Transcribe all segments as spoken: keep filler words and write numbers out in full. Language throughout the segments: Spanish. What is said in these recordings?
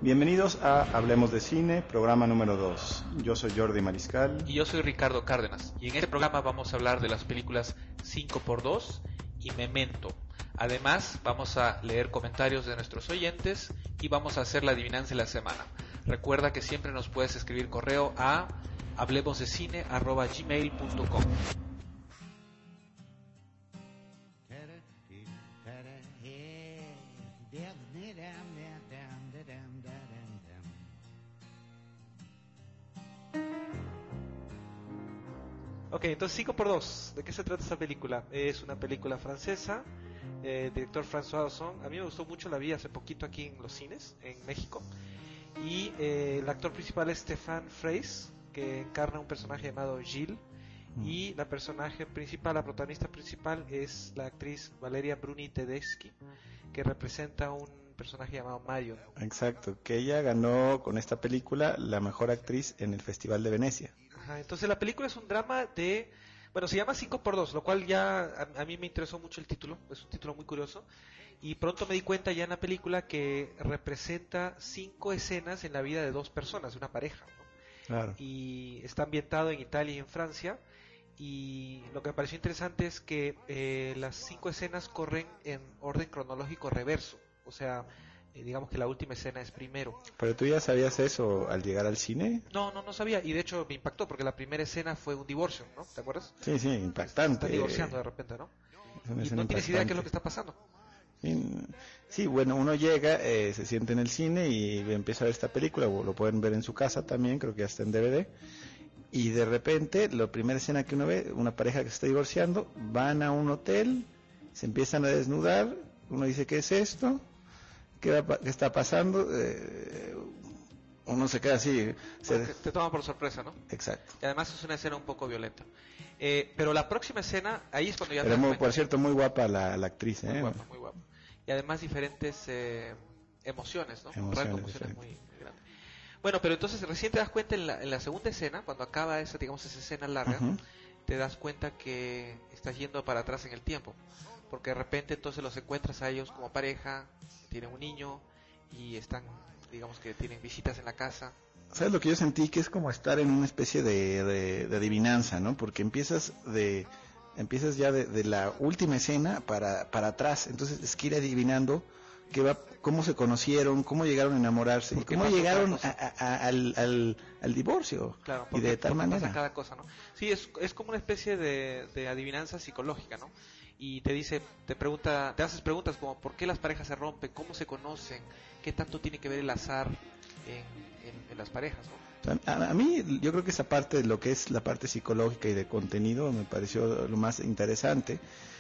Bienvenidos a Hablemos de Cine, programa número dos. Yo soy Jordi Mariscal. Y yo soy Ricardo Cárdenas. Y en este programa vamos a hablar de las películas cinco por dos y Memento. Además, vamos a leer comentarios de nuestros oyentes y vamos a hacer la adivinanza de la semana. Recuerda que siempre nos puedes escribir correo a hablemosdecine arroba gmail punto com. Ok, entonces cinco por dos, ¿de qué se trata esta película? Es una película francesa, eh, director François Ozon. A mí me gustó mucho, la vi hace poquito aquí en los cines, en México. Y eh, el actor principal es Stéphane Fraisse, que encarna un personaje llamado Gilles. Mm. Y la personaje principal, la protagonista principal, es la actriz Valeria Bruni Tedeschi, que representa un personaje llamado Mario. Exacto, que ella ganó con esta película la mejor actriz en el Festival de Venecia. Ajá, entonces la película es un drama de... Bueno, se llama cinco por dos, lo cual ya a, a mí me interesó mucho el título, es un título muy curioso. Y pronto me di cuenta ya en la película que representa cinco escenas en la vida de dos personas, de una pareja, ¿no? Claro. Y está ambientado en Italia y en Francia. Y lo que me pareció interesante es que eh, las cinco escenas corren en orden cronológico reverso. O sea, eh, digamos que la última escena es primero. ¿Pero tú ya sabías eso al llegar al cine? No, no, no sabía. Y de hecho me impactó porque la primera escena fue un divorcio, ¿no? ¿Te acuerdas? Sí, sí, impactante. Están divorciando de repente, ¿no? Y no tienes idea de qué es lo que está pasando. Sí, sí, bueno, uno llega, eh, se siente en el cine y empieza a ver esta película, o lo pueden ver en su casa también, creo que ya está en D V D. Y de repente, la primera escena que uno ve, una pareja que se está divorciando, van a un hotel, se empiezan a desnudar, uno dice, ¿qué es esto? ¿Qué, va, qué está pasando? Eh, uno se queda así. Se... Te toma por sorpresa, ¿no? Exacto. Y además es una escena un poco violenta. Eh, pero la próxima escena, ahí es cuando ya... Pero muy, por cierto, muy guapa la, la actriz, ¿eh? Muy guapa, muy guapa. Y además diferentes eh, emociones, ¿no? Emociones, Un rango de emociones muy, muy grande. Bueno, pero entonces recién te das cuenta en la, en la segunda escena, cuando acaba esa, digamos, esa escena larga, uh-huh. te das cuenta que estás yendo para atrás en el tiempo. Porque de repente entonces los encuentras a ellos como pareja, tienen un niño y están, digamos que tienen visitas en la casa. ¿Sabes lo que yo sentí? Que es como estar en una especie de, de, de adivinanza, ¿no? Porque empiezas de empiezas ya de, de la última escena para, para atrás, entonces es que ir adivinando que va, cómo se conocieron, cómo llegaron a enamorarse y cómo llegaron a, a, a, al, al, al divorcio. Claro, y de tal manera. Pasa cada cosa, ¿no? Sí, es, es como una especie de, de adivinanza psicológica, ¿no? Y te dice, te pregunta, te haces preguntas como ¿por qué las parejas se rompen? ¿Cómo se conocen? ¿Qué tanto tiene que ver el azar en, en, en las parejas, ¿no? A, a mí yo creo que esa parte de lo que es la parte psicológica y de contenido me pareció lo más interesante,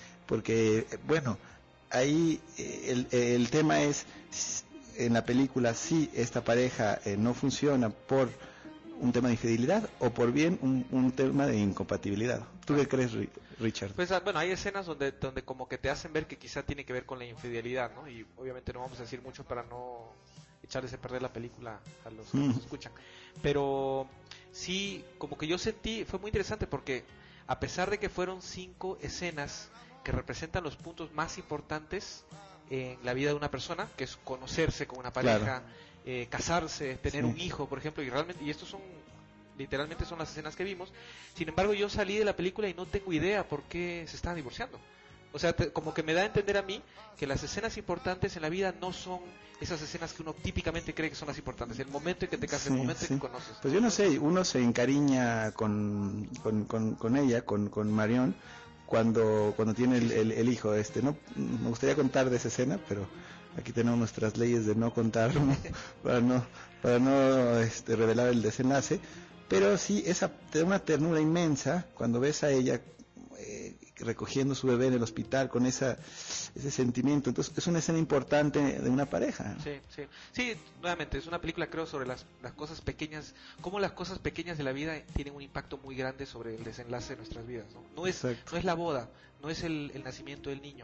porque bueno, ahí el, el tema es en la película si esta pareja eh, no funciona por un tema de infidelidad o por bien un, un tema de incompatibilidad. ¿Tú qué crees, Richard? Pues bueno, hay escenas donde donde como que te hacen ver que quizá tiene que ver con la infidelidad, ¿no? Y obviamente no vamos a decir mucho para no echarles a perder la película a los que mm. nos escuchan. Pero sí, como que yo sentí, fue muy interesante porque a pesar de que fueron cinco escenas que representan los puntos más importantes en la vida de una persona, que es conocerse con una pareja, claro. eh, casarse, tener sí. un hijo, por ejemplo, y realmente, y estos son, literalmente son las escenas que vimos. Sin embargo, yo salí de la película y no tengo idea por qué se estaban divorciando. O sea, te, como que me da a entender a mí que las escenas importantes en la vida no son esas escenas que uno típicamente cree que son las importantes. El momento en que te casas, sí, el momento sí. en que conoces. Pues yo no sé, uno se encariña con, con, con, con ella, con, con Marion, cuando cuando tiene el, el, el hijo este. No me gustaría contar de esa escena, pero aquí tenemos nuestras leyes de no contar para no para no este, revelar el desenlace. Pero sí, esa te da una ternura inmensa cuando ves a ella eh, recogiendo su bebé en el hospital con esa ese sentimiento. Entonces es una escena importante de una pareja. Sí, sí, sí. Nuevamente es una película, creo, sobre las las cosas pequeñas, cómo las cosas pequeñas de la vida tienen un impacto muy grande sobre el desenlace de nuestras vidas, ¿no? No es Exacto. no es la boda, no es el, el nacimiento del niño,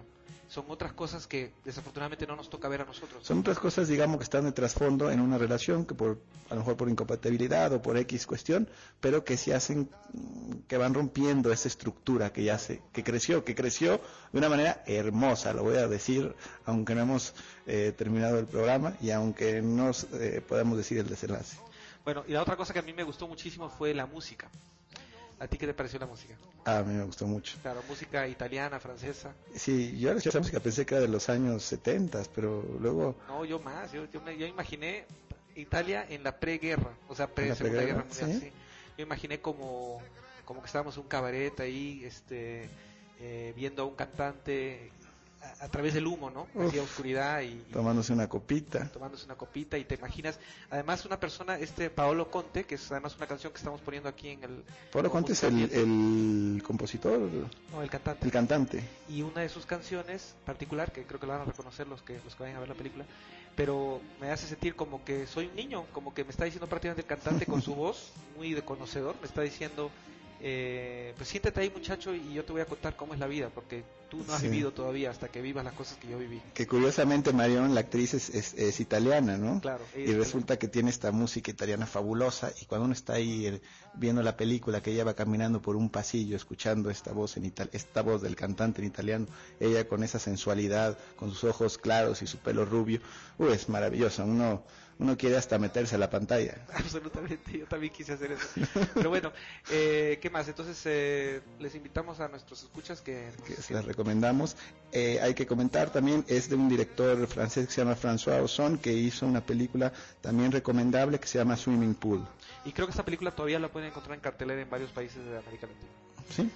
son otras cosas que desafortunadamente no nos toca ver a nosotros. Son otras cosas, digamos, que están de trasfondo en una relación, que por a lo mejor por incompatibilidad o por X cuestión, pero que sí hacen, que van rompiendo esa estructura que ya se, que creció, que creció de una manera hermosa, lo voy a decir, aunque no hemos eh, terminado el programa y aunque no eh, podamos decir el desenlace. Bueno, y la otra cosa que a mí me gustó muchísimo fue la música. ¿A ti qué te pareció la música? Ah, a mí me gustó mucho. Claro, música italiana, francesa. Sí, yo la esa música pensé que era de los años setenta, pero luego... No, yo más, yo, yo, me, yo imaginé Italia en la preguerra, o sea, pre Segunda pre Guerra Mundial, ¿sí? ¿sí? Yo imaginé como, como que estábamos en un cabaret ahí, este, eh, viendo a un cantante a, a través del humo, ¿no? Hacía oscuridad y, y tomándose una copita. Tomándose una copita y te imaginas, además una persona, este Paolo Conte, que es además una canción que estamos poniendo aquí en el... Paolo Conte es el, el compositor. No, el cantante. El cantante. Y una de sus canciones particular, que creo que lo van a reconocer los que los que vayan a ver la película, pero me hace sentir como que soy un niño, como que me está diciendo prácticamente el cantante con su voz, muy de conocedor, me está diciendo, eh, pues siéntate ahí muchacho y yo te voy a contar cómo es la vida, porque tú no has sí. vivido todavía hasta que vivas las cosas que yo viví. Que curiosamente Marion, la actriz, es, es, es italiana, ¿no? Claro. Y resulta que tiene esta música italiana fabulosa, y cuando uno está ahí eh, viendo la película, que ella va caminando por un pasillo escuchando esta voz en ital esta voz del cantante en italiano, ella con esa sensualidad, con sus ojos claros y su pelo rubio, uy, es maravilloso, uno uno quiere hasta meterse a la pantalla. Absolutamente, yo también quise hacer eso. Pero bueno, eh, ¿qué más? Entonces eh, les invitamos a nuestros escuchas que... que se las recomendamos. Eh, hay que comentar también, es de un director francés que se llama François Ozon, que hizo una película también recomendable que se llama Swimming Pool. Y creo que esta película todavía la pueden encontrar en cartelera en varios países de América Latina. Sí.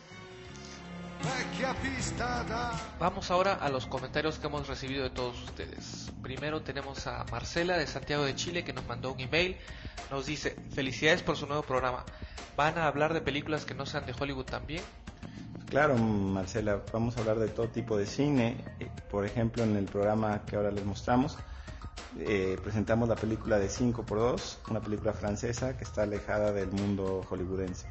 Vamos ahora a los comentarios que hemos recibido de todos ustedes. Primero tenemos a Marcela de Santiago de Chile, que nos mandó un email. Nos dice: felicidades por su nuevo programa. ¿Van a hablar de películas que no sean de Hollywood también? Claro, Marcela, vamos a hablar de todo tipo de cine. Por ejemplo, en el programa que ahora les mostramos, eh, presentamos la película de cinco por dos, una película francesa que está alejada del mundo hollywoodense.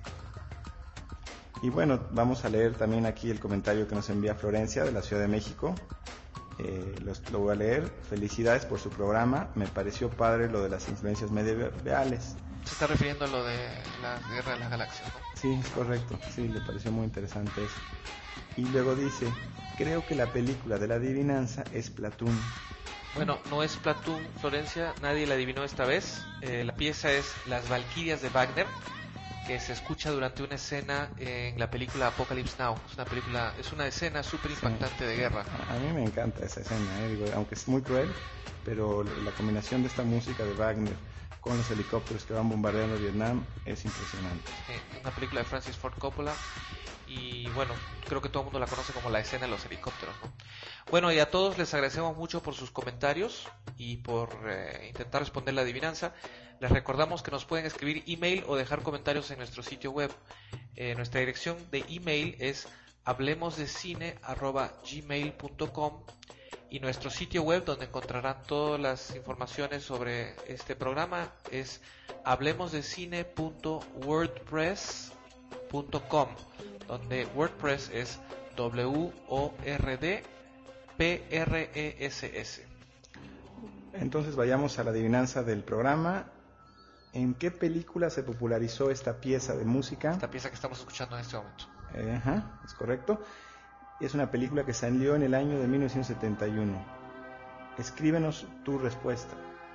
Y bueno, vamos a leer también aquí el comentario que nos envía Florencia de la Ciudad de México. Eh, los, lo voy a leer. Felicidades por su programa. Me pareció padre lo de las influencias medievales. Se está refiriendo a lo de la Guerra de las Galaxias, ¿no? Sí, es correcto. Sí, le pareció muy interesante eso. Y luego dice: creo que la película de la adivinanza es Platoon. Bueno, no es Platoon, Florencia. Nadie la adivinó esta vez. Eh, la pieza es Las Valquirias de Wagner, que se escucha durante una escena en la película Apocalypse Now. Es una película, es una escena súper impactante sí. de guerra. A mí me encanta esa escena, eh, digo, aunque es muy cruel, pero la combinación de esta música de Wagner con los helicópteros que van bombardeando Vietnam es impresionante. Sí, una película de Francis Ford Coppola, y bueno, creo que todo el mundo la conoce como la escena de los helicópteros, ¿no? Bueno, y a todos les agradecemos mucho por sus comentarios y por eh, intentar responder la adivinanza. Les recordamos que nos pueden escribir email o dejar comentarios en nuestro sitio web. Eh, nuestra dirección de email es hablemosdecine arroba gmail punto com, y nuestro sitio web, donde encontrarán todas las informaciones sobre este programa, es hablemosdecine punto wordpress punto com, donde WordPress es W O R D P R E S S. Entonces vayamos a la adivinanza del programa. ¿En qué película se popularizó esta pieza de música? Esta pieza que estamos escuchando en este momento. Eh, ajá, es correcto. Es una película que salió en el año de mil novecientos setenta y uno. Escríbenos tu respuesta.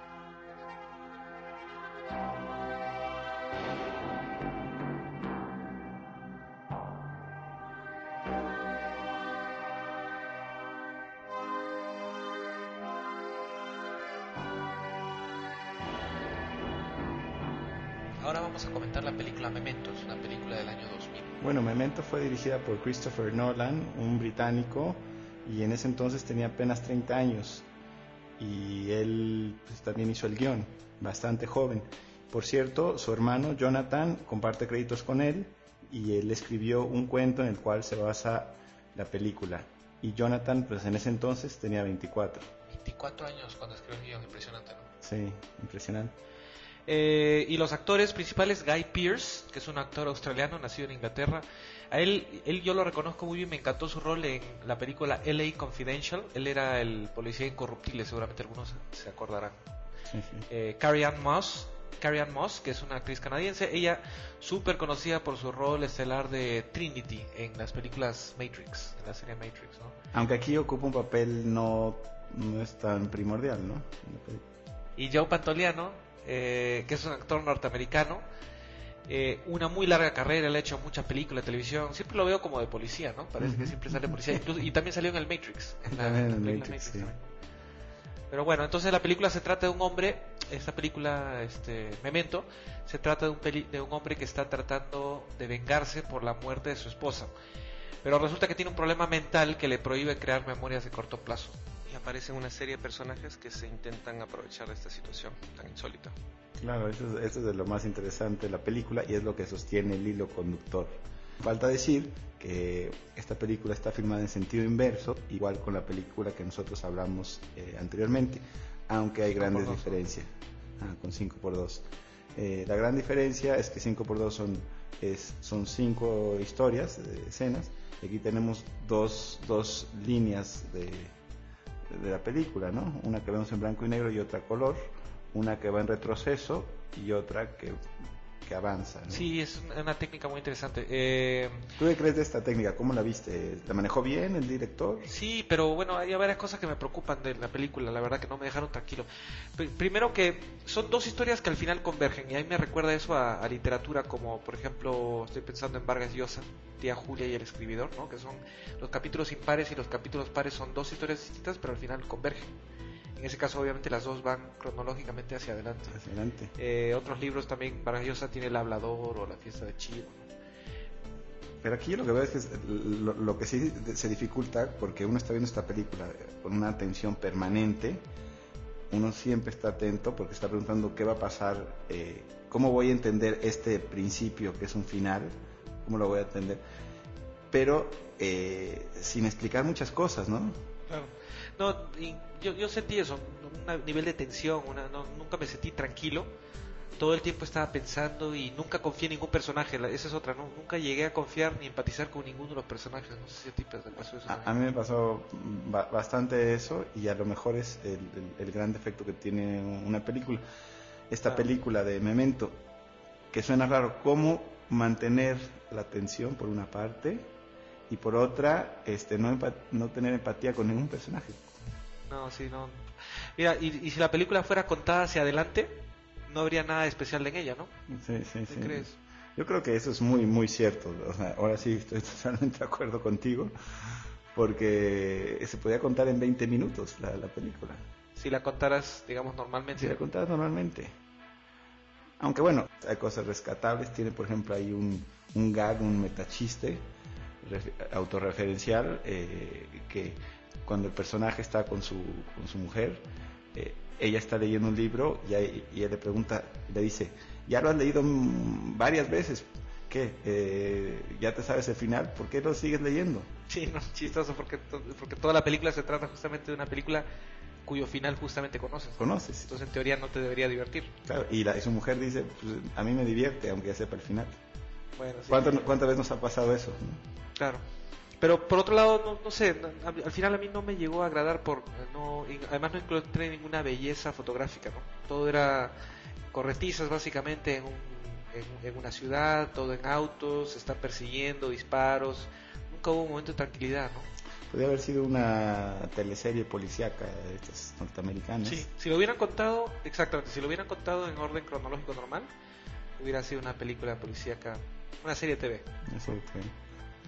Ahora vamos a comentar la película Memento, es una película del año dos mil. Bueno, Memento fue dirigida por Christopher Nolan, un británico, y en ese entonces tenía apenas treinta años, y él pues, también hizo el guión, bastante joven. Por cierto, su hermano Jonathan comparte créditos con él, y él escribió un cuento en el cual se basa la película, y Jonathan pues en ese entonces tenía veinticuatro. veinticuatro años cuando escribió el guión, impresionante, ¿no? Sí, impresionante. Eh, y los actores principales, Guy Pearce, que es un actor australiano nacido en Inglaterra. A él, él yo lo reconozco muy bien, me encantó su rol en la película L A Confidential. Él era el policía incorruptible, seguramente algunos se acordarán. Sí, sí. Eh, Carrie Ann Moss, Carrie Ann Moss, que es una actriz canadiense, ella súper conocida por su rol estelar de Trinity en las películas Matrix, en la serie Matrix, ¿no? Aunque aquí ocupa un papel no, no es tan primordial, ¿no? Y Joe Pantoliano, eh, que es un actor norteamericano, eh, una muy larga carrera, él ha hecho muchas películas de televisión, siempre lo veo como de policía, ¿no? Parece uh-huh. que siempre sale policía, incluso, y también salió en el Matrix, en la, en la Matrix, Matrix sí. Pero bueno, entonces la película se trata de un hombre, esta película, este Memento, se trata de un, peli, de un hombre que está tratando de vengarse por la muerte de su esposa, pero resulta que tiene un problema mental que le prohíbe crear memorias de corto plazo. Y aparecen una serie de personajes que se intentan aprovechar de esta situación tan insólita. Claro, eso es, eso es de lo más interesante de la película y es lo que sostiene el hilo conductor. Falta decir que esta película está filmada en sentido inverso, igual con la película que nosotros hablamos eh, anteriormente, aunque hay grandes diferencias, ah, con cinco por dos. Eh, la gran diferencia es que cinco por dos son, es, son cinco historias, de escenas, y aquí tenemos dos, dos líneas de, de la película, ¿no? Una que vemos en blanco y negro y otra color, una que va en retroceso y otra que, que avanza, ¿no? Sí, es una técnica muy interesante. Eh... ¿Tú qué crees de esta técnica? ¿Cómo la viste? ¿La manejó bien el director? Sí, pero bueno, hay varias cosas que me preocupan de la película, la verdad que no me dejaron tranquilo. P- primero que son dos historias que al final convergen, y a mí me recuerda eso a, a literatura como, por ejemplo, estoy pensando en Vargas Llosa, Tía Julia y el escribidor, ¿no? Que son los capítulos impares y los capítulos pares, son dos historias distintas, pero al final convergen. En ese caso, obviamente, las dos van cronológicamente hacia adelante. Hacia adelante. Eh, otros libros también, Vargas Llosa tiene El Hablador o La Fiesta de Chivo, ¿no? Pero aquí lo que veo es que es lo, lo que sí se dificulta, porque uno está viendo esta película con una atención permanente, uno siempre está atento porque está preguntando qué va a pasar, eh, cómo voy a entender este principio que es un final, cómo lo voy a entender, pero eh, sin explicar muchas cosas, ¿no? Claro. No, y yo, yo sentí eso, un nivel de tensión, una, no, nunca me sentí tranquilo, todo el tiempo estaba pensando y nunca confié en ningún personaje, esa es otra, ¿no? Nunca llegué a confiar ni empatizar con ninguno de los personajes, no sé si a ti te pasó eso. A, a mí me pasó ba- bastante eso y a lo mejor es el, el, el gran defecto que tiene una película, esta claro. película de Memento, que suena raro, cómo mantener la tensión por una parte y por otra este no, empat- no tener empatía con ningún personaje. No, sí, no. Mira, y, y si la película fuera contada hacia adelante, no habría nada especial en ella, ¿no? Sí, sí, ¿Qué sí. crees? Yo creo que eso es muy, muy cierto. O sea, ahora sí estoy totalmente de acuerdo contigo, porque se podía contar en veinte minutos la, la película. Si la contaras, digamos, normalmente. Si la contaras normalmente. Aunque bueno, hay cosas rescatables. Tiene, por ejemplo, ahí un, un gag, un metachiste ref- autorreferencial eh, que cuando el personaje está con su, con su mujer, eh, ella está leyendo un libro y, ahí, y él le pregunta, le dice, ya lo has leído varias veces, ¿qué? Eh, ¿Ya te sabes el final? ¿Por qué lo sigues leyendo? Sí, no, chistoso, porque, porque toda la película se trata justamente de una película cuyo final justamente conoces. Conoces. Entonces en teoría no te debería divertir. Claro, y, la, y su mujer dice, pues, a mí me divierte, aunque ya sepa el final. Bueno, sí. ¿Cuántas, ¿Cuántas veces nos ha pasado eso? ¿No? Claro. Pero por otro lado, no, no sé, al, al final a mí no me llegó a agradar, por no y además no encontré ninguna belleza fotográfica, ¿no? Todo era corretizas básicamente en, un, en, en una ciudad, todo en autos, se están persiguiendo, disparos, nunca hubo un momento de tranquilidad, ¿no? Podría haber sido una teleserie policíaca de estas norteamericanas. Sí, si lo hubieran contado, exactamente, si lo hubieran contado en orden cronológico normal, hubiera sido una película policíaca, una serie de T V. Una serie de T V.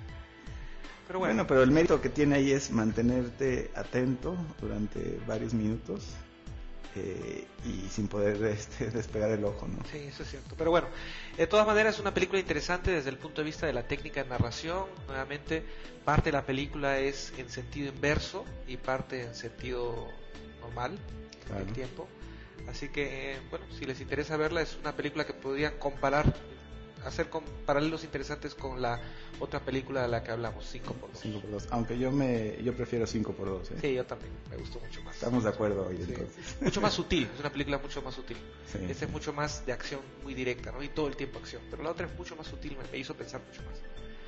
Pero bueno. bueno, pero el mérito que tiene ahí es mantenerte atento durante varios minutos eh, y sin poder este, despegar el ojo, ¿no? Sí, eso es cierto. Pero bueno, de todas maneras es una película interesante desde el punto de vista de la técnica de narración. Nuevamente, parte de la película es en sentido inverso y parte en sentido normal, claro, del tiempo. Así que, eh, bueno, si les interesa verla, es una película que podrían comparar hacer con paralelos interesantes con la otra película de la que hablamos, cinco por dos. cinco por dos, aunque yo me yo prefiero cinco por dos. ¿eh? Sí, yo también, me gustó mucho más. Estamos de acuerdo hoy, Sí. entonces. Mucho más sutil, es una película mucho más sutil. Sí. Esta es mucho más de acción, muy directa, ¿no? Y todo el tiempo acción. Pero la otra es mucho más sutil, me, me hizo pensar mucho más.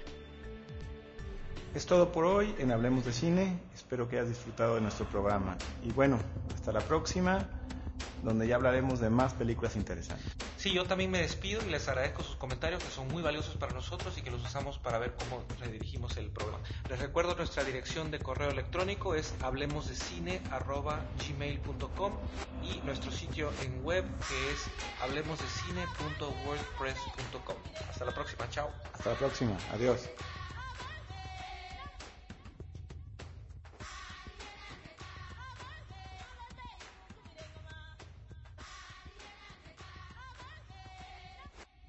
Es todo por hoy en Hablemos de Cine. Espero que hayas disfrutado de nuestro programa. Y bueno, hasta la próxima, donde ya hablaremos de más películas interesantes. Sí, yo también me despido y les agradezco sus comentarios que son muy valiosos para nosotros y que los usamos para ver cómo redirigimos el programa. Les recuerdo nuestra dirección de correo electrónico es hablemosdecine arroba gmail punto com y nuestro sitio en web que es hablemosdecine punto wordpress punto com. Hasta la próxima, chao. Hasta la próxima, adiós.